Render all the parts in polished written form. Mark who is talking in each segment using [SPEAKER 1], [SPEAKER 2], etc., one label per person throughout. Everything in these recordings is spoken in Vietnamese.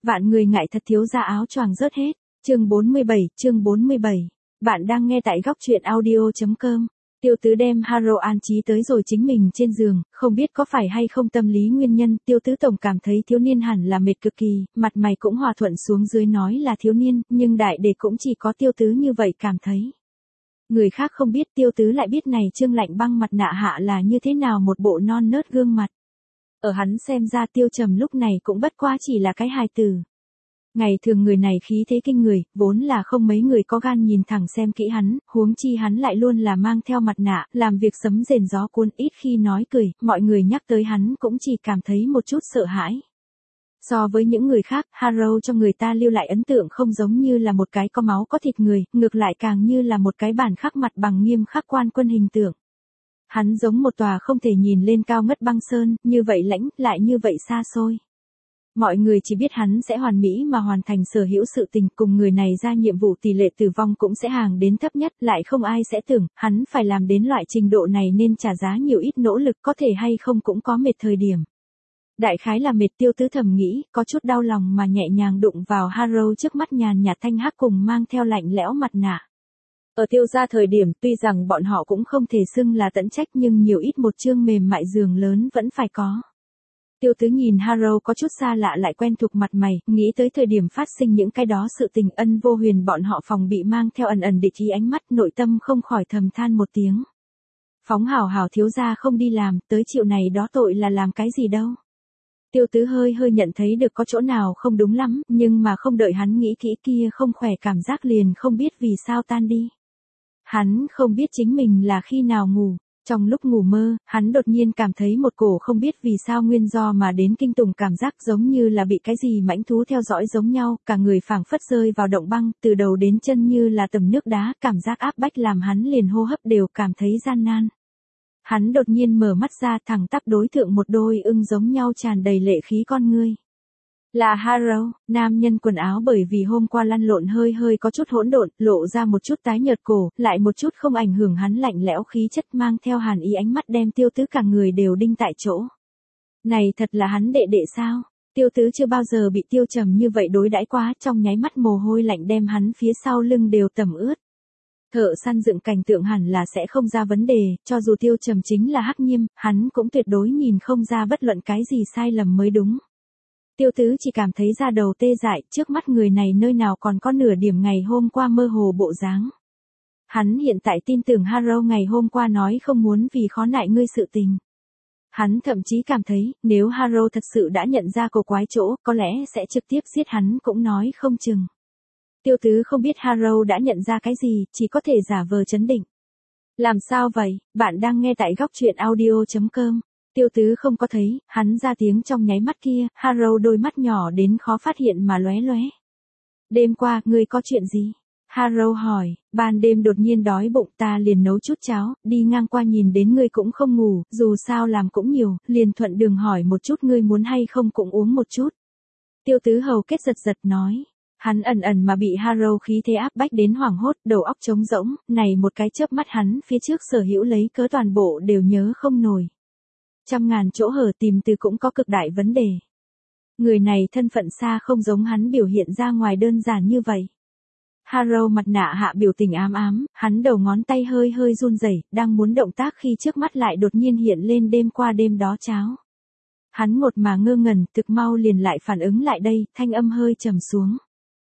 [SPEAKER 1] Vạn người ngại thật thiếu gia áo choàng rớt hết. Chương 47. Bạn đang nghe tại góc truyện audio.com. Tiêu tứ đem Haro an trí tới rồi chính mình trên giường, không biết có phải hay không tâm lý nguyên nhân, tiêu tứ tổng cảm thấy thiếu niên hẳn là mệt cực kỳ, mặt mày cũng hòa thuận xuống dưới nói là thiếu niên, nhưng đại để cũng chỉ có tiêu tứ như vậy cảm thấy. Người khác không biết, tiêu tứ lại biết này Trương Lạnh Băng mặt nạ hạ là như thế nào một bộ non nớt gương mặt. Ở hắn xem ra Tiêu Trầm lúc này cũng bất quá chỉ là cái hài tử. Ngày thường người này khí thế kinh người, vốn là không mấy người có gan nhìn thẳng xem kỹ hắn, huống chi hắn lại luôn là mang theo mặt nạ, làm việc sấm rền gió cuốn, ít khi nói cười, mọi người nhắc tới hắn cũng chỉ cảm thấy một chút sợ hãi. So với những người khác, Haro cho người ta lưu lại ấn tượng không giống như là một cái có máu có thịt người, ngược lại càng như là một cái bản khắc mặt bằng nghiêm khắc quan quân hình tượng. Hắn giống một tòa không thể nhìn lên cao ngất băng sơn, như vậy lãnh, lại như vậy xa xôi. Mọi người chỉ biết hắn sẽ hoàn mỹ mà hoàn thành sở hữu sự tình, cùng người này ra nhiệm vụ tỷ lệ tử vong cũng sẽ hàng đến thấp nhất, lại không ai sẽ tưởng, hắn phải làm đến loại trình độ này nên trả giá nhiều ít nỗ lực, có thể hay không cũng có mệt thời điểm. Đại khái là mệt, Tiêu tứ thầm nghĩ, có chút đau lòng mà nhẹ nhàng đụng vào Haro trước mắt nhàn nhạt thanh hắc cùng mang theo lạnh lẽo mặt nạ. Ở Tiêu gia thời điểm, tuy rằng bọn họ cũng không thể xưng là tận trách nhưng nhiều ít một chương mềm mại giường lớn vẫn phải có. Tiêu tứ nhìn Haro có chút xa lạ lại quen thuộc mặt mày, nghĩ tới thời điểm phát sinh những cái đó sự tình Ân Vô Huyền bọn họ phòng bị mang theo ẩn ẩn địch ý ánh mắt, nội tâm không khỏi thầm than một tiếng. Phóng hảo hảo thiếu gia không đi làm, tới chịu này đó tội là làm cái gì đâu. Tiêu tứ hơi nhận thấy được có chỗ nào không đúng lắm, nhưng mà không đợi hắn nghĩ kỹ kia không khỏe cảm giác liền không biết vì sao tan đi. Hắn không biết chính mình là khi nào ngủ. Trong lúc ngủ mơ, hắn đột nhiên cảm thấy một cổ không biết vì sao nguyên do mà đến kinh tủng cảm giác giống như là bị cái gì mãnh thú theo dõi giống nhau, cả người phảng phất rơi vào động băng, từ đầu đến chân như là tầm nước đá, cảm giác áp bách làm hắn liền hô hấp đều cảm thấy gian nan. Hắn đột nhiên mở mắt ra thẳng tắp đối thượng một đôi ưng giống nhau tràn đầy lệ khí con ngươi. Là Haro, nam nhân quần áo bởi vì hôm qua lăn lộn hơi có chút hỗn độn, lộ ra một chút tái nhợt cổ, lại một chút không ảnh hưởng hắn lạnh lẽo khí chất mang theo hàn ý ánh mắt đem Tiêu tứ cả người đều đinh tại chỗ. Này thật là hắn đệ đệ sao? Tiêu tứ chưa bao giờ bị Tiêu Trầm như vậy đối đãi quá, trong nháy mắt mồ hôi lạnh đem hắn phía sau lưng đều tẩm ướt. Thợ săn dựng cảnh tượng hẳn là sẽ không ra vấn đề, cho dù Tiêu Trầm chính là Hắc Nhiêm, hắn cũng tuyệt đối nhìn không ra bất luận cái gì sai lầm mới đúng. Tiêu tứ chỉ cảm thấy da đầu tê dại, trước mắt người này nơi nào còn có nửa điểm ngày hôm qua mơ hồ bộ dáng. Hắn hiện tại tin tưởng Haro ngày hôm qua nói không muốn vì khó nại ngươi sự tình. Hắn thậm chí cảm thấy, nếu Haro thật sự đã nhận ra cổ quái chỗ, có lẽ sẽ trực tiếp giết hắn cũng nói không chừng. Tiêu tứ không biết Haro đã nhận ra cái gì, chỉ có thể giả vờ trấn định. Làm sao vậy, bạn đang nghe tại góc truyện audio.com. Tiêu tứ không có thấy, hắn ra tiếng trong nháy mắt kia, Haro đôi mắt nhỏ đến khó phát hiện mà lóe lóe. Đêm qua, ngươi có chuyện gì? Haro hỏi, ban đêm đột nhiên đói bụng ta liền nấu chút cháo, đi ngang qua nhìn đến ngươi cũng không ngủ, dù sao làm cũng nhiều, liền thuận đường hỏi một chút ngươi muốn hay không cũng uống một chút. Tiêu tứ hầu kết giật nói. Hắn ẩn mà bị Haro khí thế áp bách đến hoảng hốt, đầu óc trống rỗng, này một cái chớp mắt hắn phía trước sở hữu lấy cớ toàn bộ đều nhớ không nổi. Trăm ngàn chỗ hở tìm từ cũng có cực đại vấn đề. Người này thân phận xa không giống hắn biểu hiện ra ngoài đơn giản như vậy. Haro mặt nạ hạ biểu tình ám, hắn đầu ngón tay hơi run rẩy, đang muốn động tác khi trước mắt lại đột nhiên hiện lên đêm qua đêm đó cháo. Hắn một mà ngơ ngẩn, thực mau liền lại phản ứng lại đây, thanh âm hơi trầm xuống.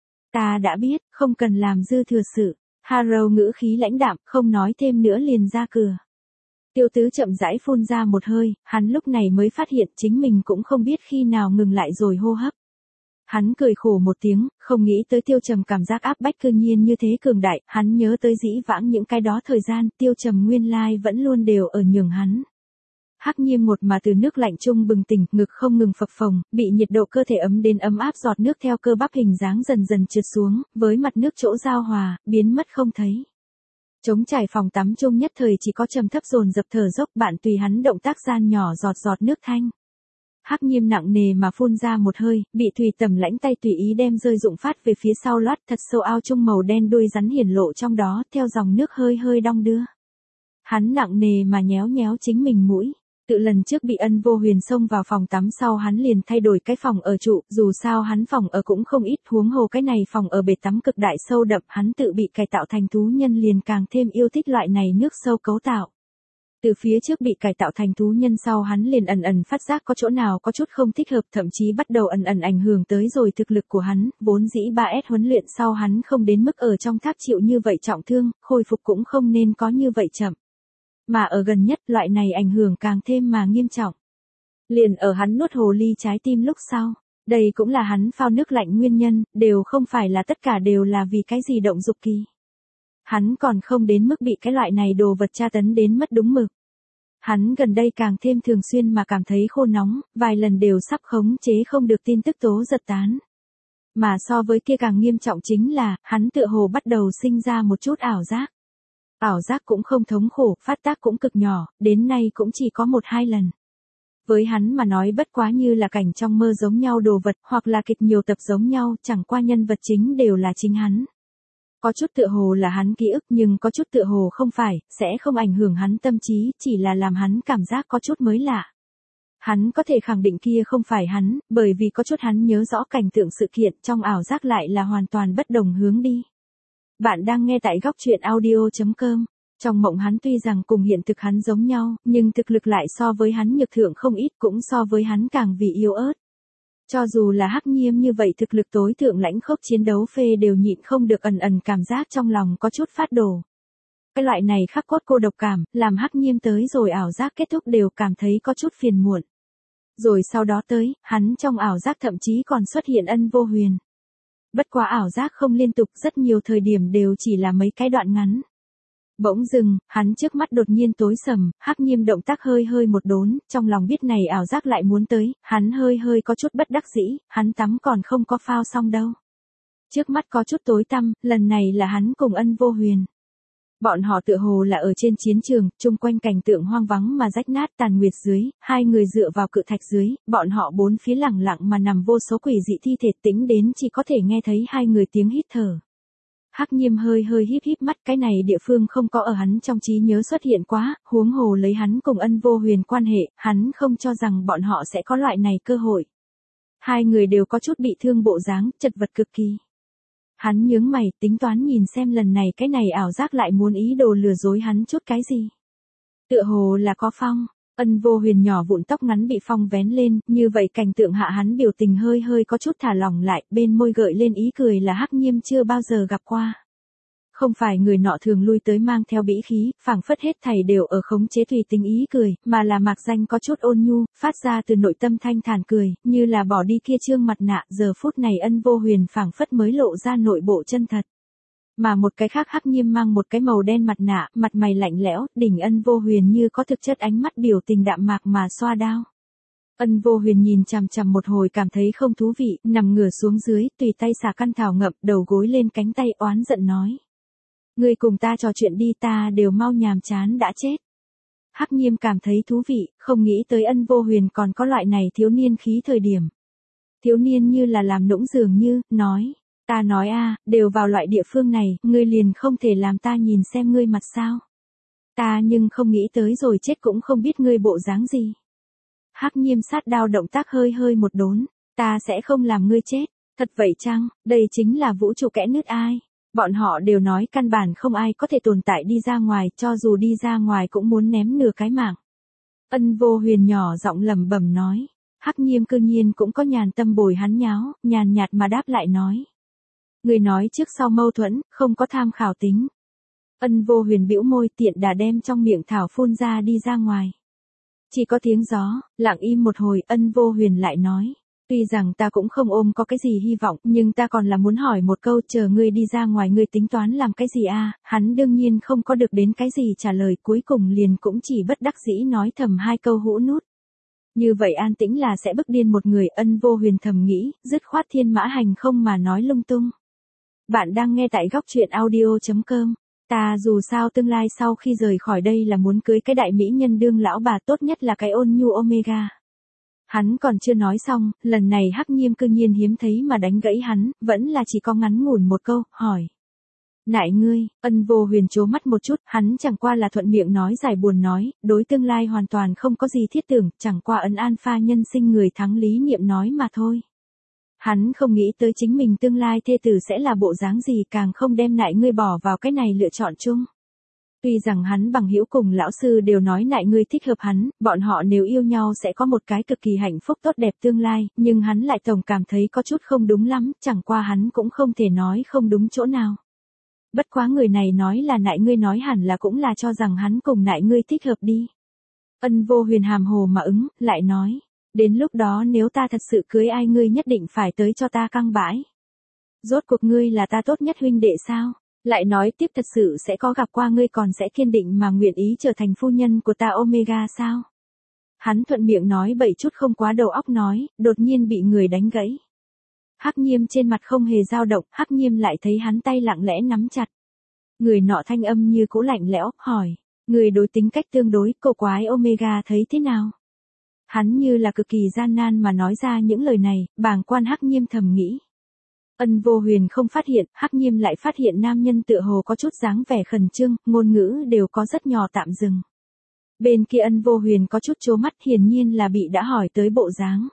[SPEAKER 1] Ta đã biết, không cần làm dư thừa sự. Haro ngữ khí lãnh đạm, không nói thêm nữa liền ra cửa. Tiêu tứ chậm rãi phun ra một hơi, hắn lúc này mới phát hiện chính mình cũng không biết khi nào ngừng lại rồi hô hấp. Hắn cười khổ một tiếng, không nghĩ tới Tiêu Trầm cảm giác áp bách cư nhiên như thế cường đại, hắn nhớ tới dĩ vãng những cái đó thời gian, Tiêu Trầm nguyên lai vẫn luôn đều ở nhường hắn. Hắc Nhiêm một mà từ nước lạnh chung bừng tỉnh, ngực không ngừng phập phồng, bị nhiệt độ cơ thể ấm đến ấm áp giọt nước theo cơ bắp hình dáng dần dần trượt xuống, với mặt nước chỗ giao hòa, biến mất không thấy. Trống trải phòng tắm chung nhất thời chỉ có trầm thấp dồn dập thở dốc, bạn tùy hắn động tác gian nhỏ giọt nước thanh. Hắc Nhiêm nặng nề mà phun ra một hơi, bị Thủy Tầm lãnh tay tùy ý đem rơi dụng phát về phía sau loát thật sâu ao chung màu đen đuôi rắn hiển lộ trong đó, theo dòng nước hơi đong đưa. Hắn nặng nề mà nhéo chính mình mũi. Tự lần trước bị Ân Vô Huyền xông vào phòng tắm sau hắn liền thay đổi cái phòng ở trụ, dù sao hắn phòng ở cũng không ít, huống hồ cái này phòng ở bể tắm cực đại sâu đậm, hắn tự bị cải tạo thành thú nhân liền càng thêm yêu thích loại này nước sâu cấu tạo. Từ phía trước bị cải tạo thành thú nhân sau hắn liền ẩn ẩn phát giác có chỗ nào có chút không thích hợp, thậm chí bắt đầu ẩn ẩn ảnh hưởng tới rồi thực lực của hắn, vốn dĩ 3S huấn luyện sau hắn không đến mức ở trong tháp chịu như vậy trọng thương, khôi phục cũng không nên có như vậy chậm. Mà ở gần nhất loại này ảnh hưởng càng thêm mà nghiêm trọng. Liền ở hắn nuốt hồ ly trái tim lúc sau, đây cũng là hắn phao nước lạnh nguyên nhân, đều không phải là tất cả đều là vì cái gì động dục kỳ. Hắn còn không đến mức bị cái loại này đồ vật tra tấn đến mất đúng mực. Hắn gần đây càng thêm thường xuyên mà cảm thấy khô nóng, vài lần đều sắp khống chế không được tin tức tố giật tán. Mà so với kia càng nghiêm trọng chính là, hắn tựa hồ bắt đầu sinh ra một chút ảo giác. Ảo giác cũng không thống khổ, phát tác cũng cực nhỏ, đến nay cũng chỉ có 1-2 lần. Với hắn mà nói bất quá như là cảnh trong mơ giống nhau đồ vật, hoặc là kịch nhiều tập giống nhau, chẳng qua nhân vật chính đều là chính hắn. Có chút tựa hồ là hắn ký ức nhưng có chút tựa hồ không phải, sẽ không ảnh hưởng hắn tâm trí, chỉ là làm hắn cảm giác có chút mới lạ. Hắn có thể khẳng định kia không phải hắn, bởi vì có chút hắn nhớ rõ cảnh tượng sự kiện trong ảo giác lại là hoàn toàn bất đồng hướng đi. Bạn đang nghe tại góc truyện audio.com. Trong mộng hắn tuy rằng cùng hiện thực hắn giống nhau, nhưng thực lực lại so với hắn nhược thượng không ít, cũng so với hắn càng vì yếu ớt. Cho dù là Hắc Nhiêm như vậy thực lực tối thượng lãnh khốc chiến đấu phê đều nhịn không được ẩn ẩn cảm giác trong lòng có chút phát đổ. Cái loại này khắc cốt cô độc cảm, làm Hắc Nhiêm tới rồi ảo giác kết thúc đều cảm thấy có chút phiền muộn. Rồi sau đó tới, hắn trong ảo giác thậm chí còn xuất hiện Ân Vô Huyền. Bất quá ảo giác không liên tục, rất nhiều thời điểm đều chỉ là mấy cái đoạn ngắn. Bỗng dừng, hắn trước mắt đột nhiên tối sầm, Hắc Nhiêm động tác hơi hơi một đốn, trong lòng biết này ảo giác lại muốn tới, hắn hơi hơi có chút bất đắc dĩ, hắn tắm còn không có phao xong đâu. Trước mắt có chút tối tăm, lần này là hắn cùng Ân Vô Huyền. Bọn họ tựa hồ là ở trên chiến trường, chung quanh cảnh tượng hoang vắng mà rách nát tàn nguyệt dưới, hai người dựa vào cự thạch dưới, bọn họ bốn phía lẳng lặng mà nằm vô số quỷ dị thi thể tĩnh đến chỉ có thể nghe thấy hai người tiếng hít thở. Hắc Nhiêm hơi hơi híp híp mắt, cái này địa phương không có ở hắn trong trí nhớ xuất hiện quá, huống hồ lấy hắn cùng Ân Vô Huyền quan hệ, hắn không cho rằng bọn họ sẽ có loại này cơ hội. Hai người đều có chút bị thương bộ dáng, chật vật cực kỳ. Hắn nhướng mày, tính toán nhìn xem lần này cái này ảo giác lại muốn ý đồ lừa dối hắn chút cái gì. Tựa hồ là có phong, Ân Vô Huyền nhỏ vụn tóc ngắn bị phong vén lên, như vậy cảnh tượng hạ hắn biểu tình hơi hơi có chút thả lỏng lại, bên môi gợi lên ý cười là Hắc Nhiêm chưa bao giờ gặp qua. Không phải người nọ thường lui tới mang theo bĩ khí, phảng phất hết thảy đều ở khống chế tùy tính ý cười, mà là mạc danh có chút ôn nhu, phát ra từ nội tâm thanh thản cười, như là bỏ đi kia trương mặt nạ, giờ phút này Ân Vô Huyền phảng phất mới lộ ra nội bộ chân thật. Mà một cái khác Hắc Nhiêm mang một cái màu đen mặt nạ, mặt mày lạnh lẽo, đỉnh Ân Vô Huyền như có thực chất ánh mắt biểu tình đạm mạc mà xoa đao. Ân Vô Huyền nhìn chằm chằm một hồi cảm thấy không thú vị, nằm ngửa xuống dưới, tùy tay xả căn thảo ngậm, đầu gối lên cánh tay oán giận nói. Ngươi cùng ta trò chuyện đi, ta đều mau nhàm chán đã chết. Hắc Nhiêm cảm thấy thú vị, không nghĩ tới Ân Vô Huyền còn có loại này thiếu niên khí thời điểm. Thiếu niên như là làm nũng dường như, nói. Ta nói a, đều vào loại địa phương này, ngươi liền không thể làm ta nhìn xem ngươi mặt sao. Ta nhưng không nghĩ tới rồi chết cũng không biết ngươi bộ dáng gì. Hắc Nhiêm sát đao động tác hơi hơi một đốn, ta sẽ không làm ngươi chết, thật vậy chăng, đây chính là vũ trụ kẽ nứt ai. Bọn họ đều nói căn bản không ai có thể tồn tại đi ra ngoài, cho dù đi ra ngoài cũng muốn ném nửa cái mạng. Ân Vô Huyền nhỏ giọng lẩm bẩm nói, Hắc Nhiêm cư nhiên cũng có nhàn tâm bồi hắn nháo, nhàn nhạt mà đáp lại nói. Người nói trước sau mâu thuẫn, không có tham khảo tính. Ân Vô Huyền bĩu môi tiện đà đem trong miệng thảo phun ra đi ra ngoài. Chỉ có tiếng gió, lặng im một hồi, Ân Vô Huyền lại nói. Tuy rằng ta cũng không ôm có cái gì hy vọng, nhưng ta còn là muốn hỏi một câu, chờ ngươi đi ra ngoài ngươi tính toán làm cái gì a? Hắn đương nhiên không có được đến cái gì trả lời, cuối cùng liền cũng chỉ bất đắc dĩ nói thầm hai câu hũ nút. Như vậy an tĩnh là sẽ bức điên một người, Ân Vô Huyền thầm nghĩ, dứt khoát thiên mã hành không mà nói lung tung. Bạn đang nghe tại góc truyện audio.com. Ta dù sao tương lai sau khi rời khỏi đây là muốn cưới cái đại mỹ nhân đương lão bà, tốt nhất là cái ôn nhu Omega. Hắn còn chưa nói xong, lần này Hắc Nhiêm cư nhiên hiếm thấy mà đánh gãy hắn, vẫn là chỉ có ngắn ngủn một câu, hỏi. Nại ngươi, Ân Vô Huyền trố mắt một chút, hắn chẳng qua là thuận miệng nói giải buồn nói, đối tương lai hoàn toàn không có gì thiết tưởng, chẳng qua ấn alpha nhân sinh người thắng lý niệm nói mà thôi. Hắn không nghĩ tới chính mình tương lai thê tử sẽ là bộ dáng gì, càng không đem Nại ngươi bỏ vào cái này lựa chọn chung. Tuy rằng hắn bằng hữu cùng lão sư đều nói Nại ngươi thích hợp hắn, bọn họ nếu yêu nhau sẽ có một cái cực kỳ hạnh phúc tốt đẹp tương lai, nhưng hắn lại tổng cảm thấy có chút không đúng lắm, chẳng qua hắn cũng không thể nói không đúng chỗ nào. Bất quá người này nói là Nại ngươi nói hẳn là cũng là cho rằng hắn cùng Nại ngươi thích hợp đi. Ân Vô Huyền hàm hồ mà ứng, lại nói, đến lúc đó nếu ta thật sự cưới ai ngươi nhất định phải tới cho ta căng bãi. Rốt cuộc ngươi là ta tốt nhất huynh đệ sao? Lại nói tiếp thật sự sẽ có gặp qua ngươi còn sẽ kiên định mà nguyện ý trở thành phu nhân của ta Omega sao? Hắn thuận miệng nói bậy chút không quá đầu óc nói, đột nhiên bị người đánh gãy. Hắc Nhiêm trên mặt không hề dao động, Hắc Nhiêm lại thấy hắn tay lặng lẽ nắm chặt. Người nọ thanh âm như cũ lạnh lẽo, hỏi, người đối tính cách tương đối, cô quái Omega thấy thế nào? Hắn như là cực kỳ gian nan mà nói ra những lời này, bàng quan Hắc Nhiêm thầm nghĩ. Ân Vô Huyền không phát hiện, Hắc Nhiêm lại phát hiện nam nhân tựa hồ có chút dáng vẻ khẩn trương, ngôn ngữ đều có rất nhỏ tạm dừng. Bên kia Ân Vô Huyền có chút trố mắt, hiển nhiên là bị đã hỏi tới bộ dáng.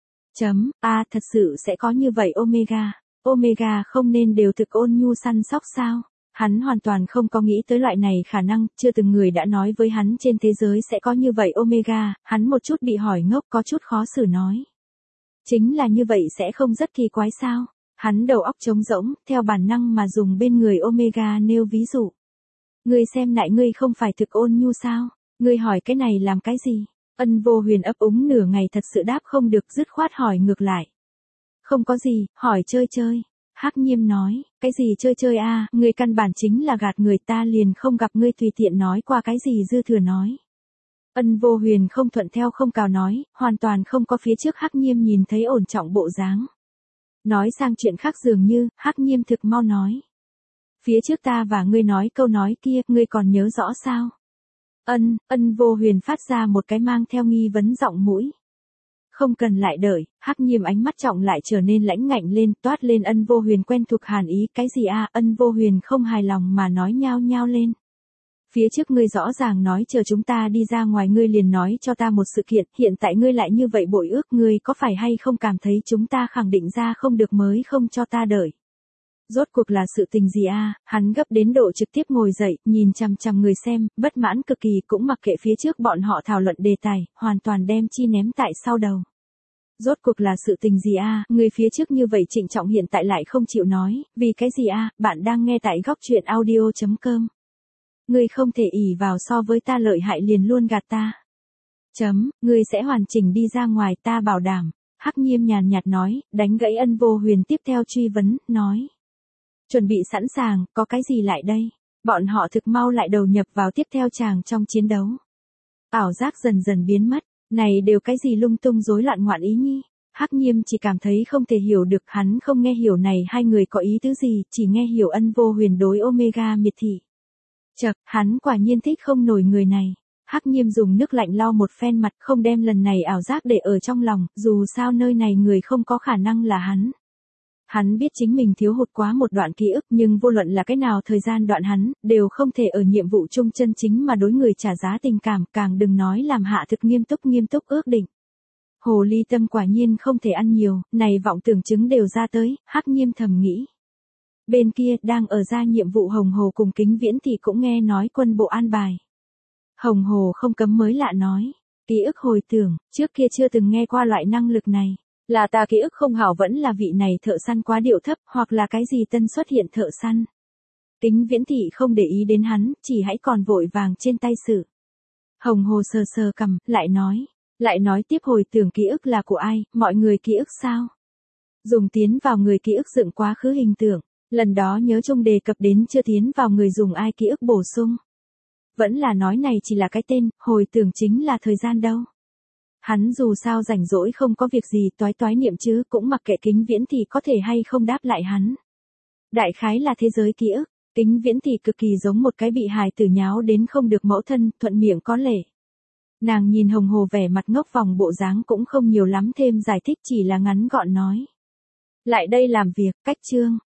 [SPEAKER 1] Thật sự sẽ có như vậy Omega. Omega không nên đều thực ôn nhu săn sóc sao? Hắn hoàn toàn không có nghĩ tới loại này khả năng, chưa từng người đã nói với hắn trên thế giới sẽ có như vậy Omega, hắn một chút bị hỏi ngốc có chút khó xử nói. Chính là như vậy sẽ không rất kỳ quái sao? Hắn đầu óc trống rỗng, theo bản năng mà dùng bên người Omega nêu ví dụ. Ngươi xem Nại ngươi không phải thực ôn nhu sao? Ngươi hỏi cái này làm cái gì? Ân Vô Huyền ấp úng nửa ngày thật sự đáp không được, dứt khoát hỏi ngược lại. Không có gì, hỏi chơi chơi. Hắc Nhiêm nói, cái gì chơi chơi a, ngươi căn bản chính là gạt người, ta liền không gặp ngươi tùy tiện nói qua cái gì dư thừa nói. Ân Vô Huyền không thuận theo không cào nói, hoàn toàn không có phía trước Hắc Nhiêm nhìn thấy ổn trọng bộ dáng. Nói sang chuyện khác dường như, Hắc Nhiêm thực mau nói. Phía trước ta và ngươi nói câu nói kia, ngươi còn nhớ rõ sao? Ân Vô Huyền phát ra một cái mang theo nghi vấn giọng mũi. Không cần lại đợi, Hắc Nhiêm ánh mắt trọng lại trở nên lãnh ngạnh lên, toát lên Ân Vô Huyền quen thuộc hàn ý, cái gì a? Ân Vô Huyền không hài lòng mà nói nhao nhao lên. Phía trước ngươi rõ ràng nói chờ chúng ta đi ra ngoài ngươi liền nói cho ta một sự kiện, hiện tại ngươi lại như vậy bội ước, ngươi có phải hay không cảm thấy chúng ta khẳng định ra không được mới không cho ta đợi. Rốt cuộc là sự tình gì a? Hắn gấp đến độ trực tiếp ngồi dậy, nhìn chằm chằm người xem, bất mãn cực kỳ, cũng mặc kệ phía trước bọn họ thảo luận đề tài, hoàn toàn đem chi ném tại sau đầu. Rốt cuộc là sự tình gì a? Người phía trước như vậy trịnh trọng hiện tại lại không chịu nói, vì cái gì a? Bạn đang nghe tại góc truyện audio.com. Ngươi không thể ỷ vào so với ta lợi hại liền luôn gạt ta. Ngươi sẽ hoàn chỉnh đi ra ngoài, ta bảo đảm. Hắc Nhiêm nhàn nhạt nói, đánh gãy Ân Vô Huyền tiếp theo truy vấn, nói. Chuẩn bị sẵn sàng, có cái gì lại đây? Bọn họ thực mau lại đầu nhập vào tiếp theo chàng trong chiến đấu. Ảo giác dần dần biến mất, này đều cái gì lung tung rối loạn ngoạn ý nhi? Hắc Nhiêm chỉ cảm thấy không thể hiểu được, hắn không nghe hiểu này hai người có ý tứ gì, chỉ nghe hiểu Ân Vô Huyền đối Omega miệt thị. Hắn quả nhiên thích không nổi người này. Hắc Nhiêm dùng nước lạnh lau một phen mặt, không đem lần này ảo giác để ở trong lòng, dù sao nơi này người không có khả năng là hắn. Hắn biết chính mình thiếu hụt quá một đoạn ký ức, nhưng vô luận là cái nào thời gian đoạn hắn, đều không thể ở nhiệm vụ chung chân chính mà đối người trả giá tình cảm, càng đừng nói làm hạ thực nghiêm túc ước định. Hồ ly tâm quả nhiên không thể ăn nhiều, này vọng tưởng chứng đều ra tới, Hắc Nhiêm thầm nghĩ. Bên kia, đang ở ra nhiệm vụ Hồng Hồ cùng Kính Viễn thì cũng nghe nói quân bộ an bài. Hồng Hồ không cấm mới lạ nói, ký ức hồi tưởng, trước kia chưa từng nghe qua loại năng lực này. Là ta ký ức không hảo vẫn là vị này thợ săn quá điệu thấp, hoặc là cái gì tân xuất hiện thợ săn. Kính Viễn thị không để ý đến hắn, chỉ hãy còn vội vàng trên tay sự. Hồng Hồ sờ sờ cằm, lại nói tiếp hồi tưởng ký ức là của ai, mọi người ký ức sao? Dùng tiến vào người ký ức dựng quá khứ hình tượng, lần đó nhớ chung đề cập đến chưa tiến vào người dùng ai ký ức bổ sung. Vẫn là nói này chỉ là cái tên, hồi tưởng chính là thời gian đâu. Hắn dù sao rảnh rỗi không có việc gì toái niệm chứ, cũng mặc kệ Kính Viễn thì có thể hay không đáp lại hắn. Đại khái là thế giới ký ức, Kính Viễn thì cực kỳ giống một cái bị hài tử nháo đến không được mẫu thân, thuận miệng có lệ. Nàng nhìn Hồng Hồ vẻ mặt ngốc vòng bộ dáng cũng không nhiều lắm thêm giải thích, chỉ là ngắn gọn nói. Lại đây làm việc, cách chương.